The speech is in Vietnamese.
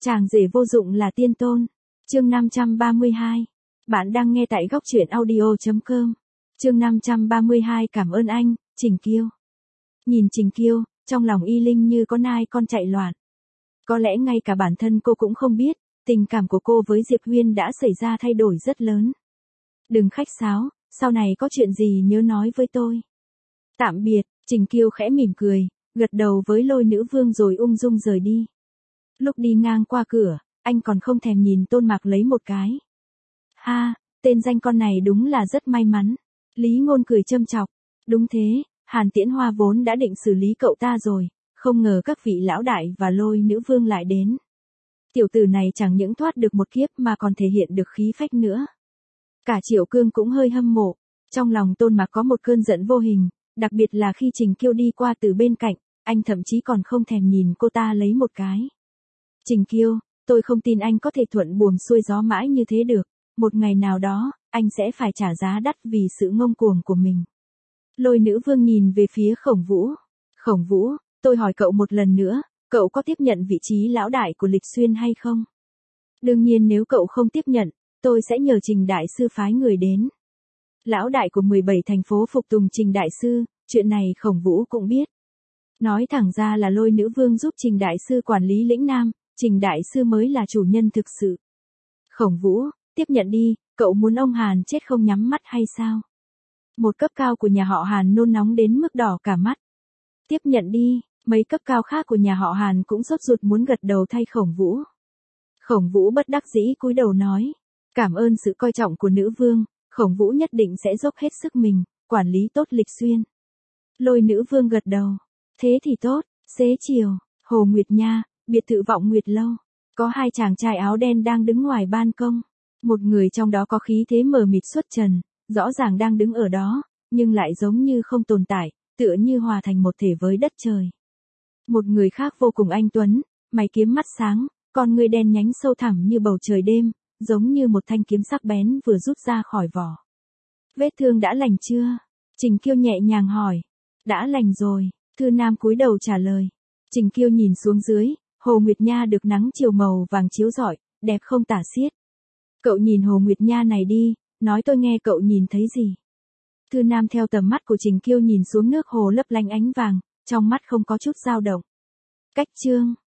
Chàng rể vô dụng là tiên tôn. Chương 532. Bạn đang nghe tại góc truyện audio.com. Chương 532 cảm ơn anh, Trình Kiêu. Nhìn Trình Kiêu, trong lòng Y Linh như có nai con chạy loạn. Có lẽ ngay cả bản thân cô cũng không biết, tình cảm của cô với Diệp Huyên đã xảy ra thay đổi rất lớn. Đừng khách sáo, sau này có chuyện gì nhớ nói với tôi. Tạm biệt, Trình Kiêu khẽ mỉm cười, gật đầu với Lôi Nữ Vương rồi ung dung rời đi. Lúc đi ngang qua cửa, anh còn không thèm nhìn Tôn Mạc lấy một cái. Ha, tên danh con này đúng là rất may mắn. Lý Ngôn cười châm chọc. Đúng thế, Hàn Tiễn Hoa vốn đã định xử lý cậu ta rồi, không ngờ các vị lão đại và Lôi Nữ Vương lại đến. Tiểu tử này chẳng những thoát được một kiếp mà còn thể hiện được khí phách nữa. Cả Triệu Cương cũng hơi hâm mộ, trong lòng Tôn Mạc có một cơn giận vô hình, đặc biệt là khi Trình Kiêu đi qua từ bên cạnh, anh thậm chí còn không thèm nhìn cô ta lấy một cái. Trình Kiêu, tôi không tin anh có thể thuận buồm xuôi gió mãi như thế được, một ngày nào đó, anh sẽ phải trả giá đắt vì sự ngông cuồng của mình. Lôi Nữ Vương nhìn về phía Khổng Vũ. Khổng Vũ, tôi hỏi cậu một lần nữa, cậu có tiếp nhận vị trí lão đại của Lịch Xuyên hay không? Đương nhiên nếu cậu không tiếp nhận, tôi sẽ nhờ Trình Đại Sư phái người đến. Lão đại của 17 thành phố phục tùng Trình Đại Sư, chuyện này Khổng Vũ cũng biết. Nói thẳng ra là Lôi Nữ Vương giúp Trình Đại Sư quản lý lĩnh Nam, Trình Đại Sư mới là chủ nhân thực sự. Khổng Vũ, tiếp nhận đi, cậu muốn ông Hàn chết không nhắm mắt hay sao? Một cấp cao của nhà họ Hàn nôn nóng đến mức đỏ cả mắt. Tiếp nhận đi, mấy cấp cao khác của nhà họ Hàn cũng sốt ruột muốn gật đầu thay Khổng Vũ. Khổng Vũ bất đắc dĩ cúi đầu nói, cảm ơn sự coi trọng của nữ vương, Khổng Vũ nhất định sẽ dốc hết sức mình, quản lý tốt Lịch Xuyên. Lôi Nữ Vương gật đầu, thế thì tốt. Xế chiều, Hồ Nguyệt Nha, biệt thự Vọng Nguyệt Lâu, có hai chàng trai áo đen đang đứng ngoài ban công. Một người trong đó có khí thế mờ mịt xuất trần, rõ ràng đang đứng ở đó, nhưng lại giống như không tồn tại, tựa như hòa thành một thể với đất trời. Một người khác vô cùng anh tuấn, mày kiếm mắt sáng, con ngươi đen nhánh sâu thẳm như bầu trời đêm, giống như một thanh kiếm sắc bén vừa rút ra khỏi vỏ. Vết thương đã lành chưa? Trình Kiêu nhẹ nhàng hỏi. Đã lành rồi, Thư Nam cúi đầu trả lời. Trình Kiêu nhìn xuống dưới, Hồ Nguyệt Nha được nắng chiều màu vàng chiếu rọi, đẹp không tả xiết. Cậu nhìn Hồ Nguyệt Nha này đi, nói tôi nghe cậu nhìn thấy gì. Thư Nam theo tầm mắt của Trình Kiêu nhìn xuống nước hồ lấp lánh ánh vàng, trong mắt không có chút dao động. Cách chương